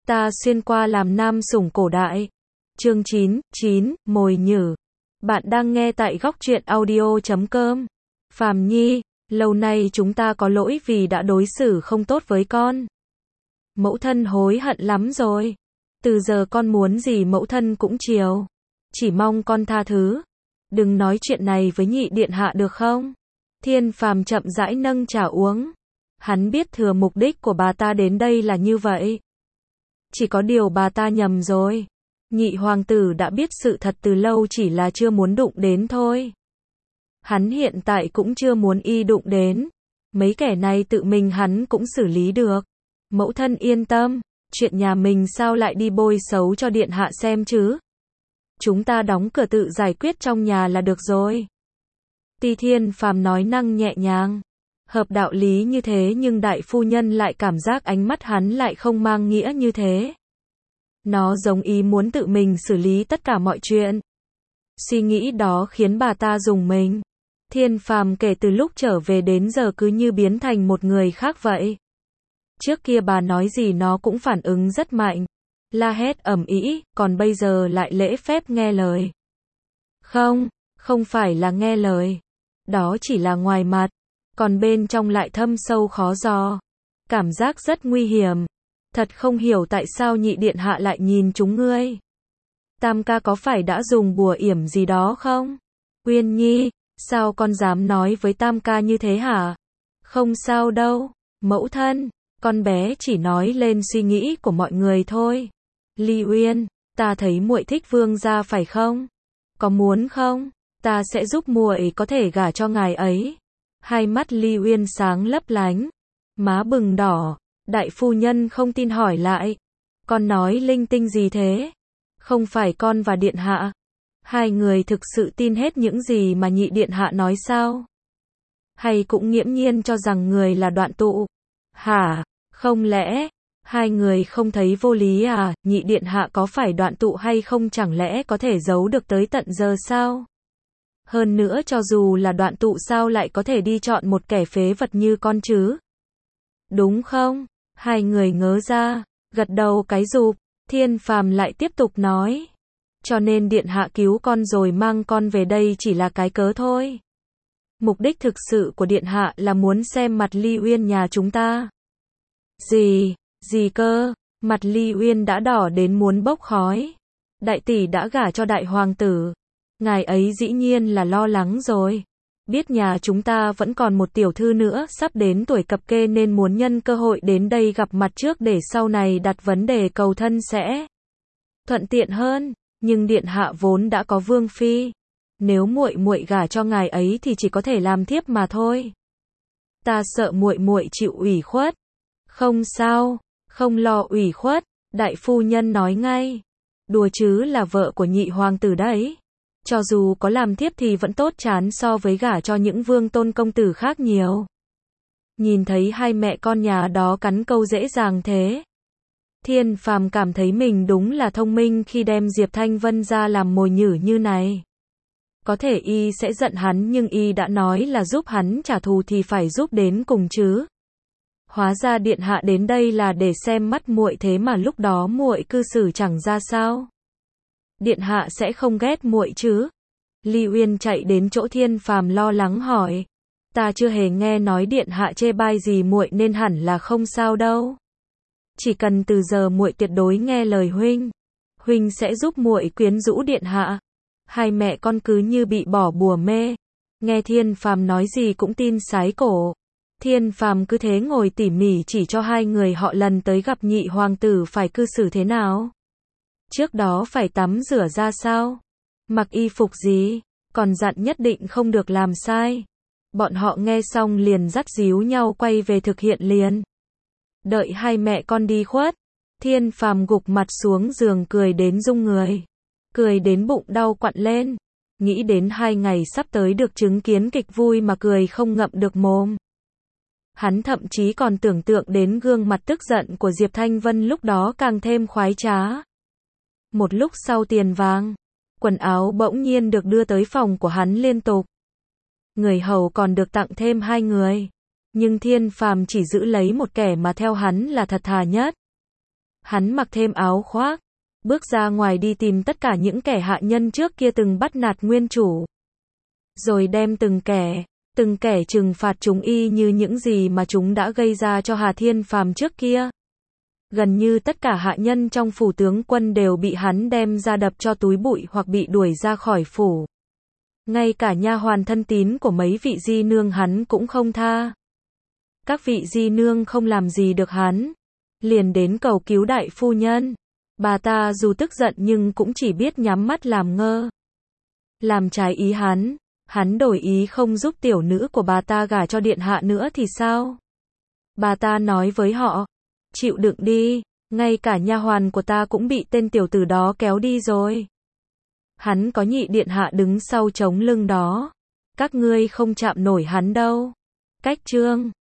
Ta xuyên qua làm nam sủng cổ đại. Chương 9, mồi nhử. Bạn đang nghe tại góc truyện audio.com. Phàm Nhi, lâu nay chúng ta có lỗi vì đã đối xử không tốt với con. Mẫu thân hối hận lắm rồi. Từ giờ con muốn gì mẫu thân cũng chiều. Chỉ mong con tha thứ. Đừng nói chuyện này với nhị điện hạ được không? Thiên Phàm chậm rãi nâng trà uống. Hắn biết thừa mục đích của bà ta đến đây là như vậy. Chỉ có điều bà ta nhầm rồi. Nhị hoàng tử đã biết sự thật từ lâu, chỉ là chưa muốn đụng đến thôi. Hắn hiện tại cũng chưa muốn y đụng đến. Mấy kẻ này tự mình hắn cũng xử lý được. Mẫu thân yên tâm, chuyện nhà mình sao lại đi bôi xấu cho điện hạ xem chứ? Chúng ta đóng cửa tự giải quyết trong nhà là được rồi. Thiên Phàm nói năng nhẹ nhàng. Hợp đạo lý như thế nhưng đại phu nhân lại cảm giác ánh mắt hắn lại không mang nghĩa như thế. Nó giống ý muốn tự mình xử lý tất cả mọi chuyện. Suy nghĩ đó khiến bà ta rùng mình. Thiên Phàm kể từ lúc trở về đến giờ cứ như biến thành một người khác vậy. Trước kia bà nói gì nó cũng phản ứng rất mạnh. La hét ầm ĩ, còn bây giờ lại lễ phép nghe lời. Không phải là nghe lời. Đó chỉ là ngoài mặt. Còn bên trong lại thâm sâu khó dò. Cảm giác rất nguy hiểm. Thật không hiểu tại sao nhị điện hạ lại nhìn chúng ngươi. Tam ca có phải đã dùng bùa yểm gì đó không? Uyên Nhi, sao con dám nói với Tam ca như thế hả? Không sao đâu, mẫu thân, con bé chỉ nói lên suy nghĩ của mọi người thôi. Ly Uyên, ta thấy muội thích vương gia phải không? Có muốn không? Ta sẽ giúp muội có thể gả cho ngài ấy. Hai mắt Ly Uyên sáng lấp lánh, má bừng đỏ. Đại phu nhân không tin hỏi lại. Con nói linh tinh gì thế? Không phải con và điện hạ. Hai người thực sự tin hết những gì mà nhị điện hạ nói sao? Hay cũng nghiễm nhiên cho rằng người là đoạn tụ? Hả? Không lẽ hai người không thấy vô lý à? Nhị điện hạ có phải đoạn tụ hay không chẳng lẽ có thể giấu được tới tận giờ sao? Hơn nữa cho dù là đoạn tụ sao lại có thể đi chọn một kẻ phế vật như con chứ? Đúng không? Hai người ngớ ra, gật đầu cái rụp. Thiên Phàm lại tiếp tục nói. Cho nên điện hạ cứu con rồi mang con về đây chỉ là cái cớ thôi. Mục đích thực sự của điện hạ là muốn xem mặt Ly Uyên nhà chúng ta. Gì cơ? Mặt Ly Uyên đã đỏ đến muốn bốc khói. Đại tỷ đã gả cho đại hoàng tử. Ngài ấy dĩ nhiên là lo lắng rồi. Biết nhà chúng ta vẫn còn một tiểu thư nữa sắp đến tuổi cập kê nên muốn nhân cơ hội đến đây gặp mặt trước để sau này đặt vấn đề cầu thân sẽ thuận tiện hơn. Nhưng điện hạ vốn đã có vương phi. Nếu muội gả cho ngài ấy thì chỉ có thể làm thiếp mà thôi. Ta sợ muội chịu ủy khuất. Không sao, không lo ủy khuất. Đại phu nhân nói ngay. Đùa chứ, là vợ của nhị hoàng tử đấy. Cho dù có làm thiếp thì vẫn tốt chán so với gả cho những vương tôn công tử khác nhiều. Nhìn thấy hai mẹ con nhà đó cắn câu dễ dàng thế. Thiên Phàm cảm thấy mình đúng là thông minh khi đem Diệp Thanh Vân ra làm mồi nhử như này. Có thể y sẽ giận hắn nhưng y đã nói là giúp hắn trả thù thì phải giúp đến cùng chứ. Hóa ra điện hạ đến đây là để xem mắt muội, thế mà lúc đó muội cư xử chẳng ra sao. Điện hạ sẽ không ghét muội chứ? Ly Uyên chạy đến chỗ Thiên Phàm lo lắng hỏi. Ta chưa hề nghe nói điện hạ chê bai gì muội nên hẳn là không sao đâu. Chỉ cần từ giờ muội tuyệt đối nghe lời huynh. Huynh sẽ giúp muội quyến rũ điện hạ. Hai mẹ con cứ như bị bỏ bùa mê. Nghe Thiên Phàm nói gì cũng tin sái cổ. Thiên Phàm cứ thế ngồi tỉ mỉ chỉ cho hai người họ lần tới gặp nhị hoàng tử phải cư xử thế nào. Trước đó phải tắm rửa ra sao? Mặc y phục gì? Còn dặn nhất định không được làm sai. Bọn họ nghe xong liền dắt díu nhau quay về thực hiện liền. Đợi hai mẹ con đi khuất. Thiên Phàm gục mặt xuống giường cười đến rung người. Cười đến bụng đau quặn lên. Nghĩ đến 2 ngày sắp tới được chứng kiến kịch vui mà cười không ngậm được mồm. Hắn thậm chí còn tưởng tượng đến gương mặt tức giận của Diệp Thanh Vân lúc đó càng thêm khoái trá. Một lúc sau tiền vàng, quần áo bỗng nhiên được đưa tới phòng của hắn liên tục. Người hầu còn được tặng thêm 2 người. Nhưng Thiên Phàm chỉ giữ lấy một kẻ mà theo hắn là thật thà nhất. Hắn mặc thêm áo khoác, bước ra ngoài đi tìm tất cả những kẻ hạ nhân trước kia từng bắt nạt nguyên chủ. Rồi đem từng kẻ trừng phạt chúng y như những gì mà chúng đã gây ra cho Hà Thiên Phàm trước kia. Gần như tất cả hạ nhân trong phủ tướng quân đều bị hắn đem ra đập cho túi bụi hoặc bị đuổi ra khỏi phủ. Ngay cả nha hoàn thân tín của mấy vị di nương hắn cũng không tha. Các vị di nương không làm gì được hắn, liền đến cầu cứu đại phu nhân. Bà ta dù tức giận nhưng cũng chỉ biết nhắm mắt làm ngơ. Làm trái ý hắn đổi ý không giúp tiểu nữ của bà ta gả cho điện hạ nữa thì sao? Bà ta nói với họ, chịu đựng đi, ngay cả nha hoàn của ta cũng bị tên tiểu tử đó kéo đi rồi. Hắn có nhị điện hạ đứng sau chống lưng đó. Các ngươi không chạm nổi hắn đâu. Cách chương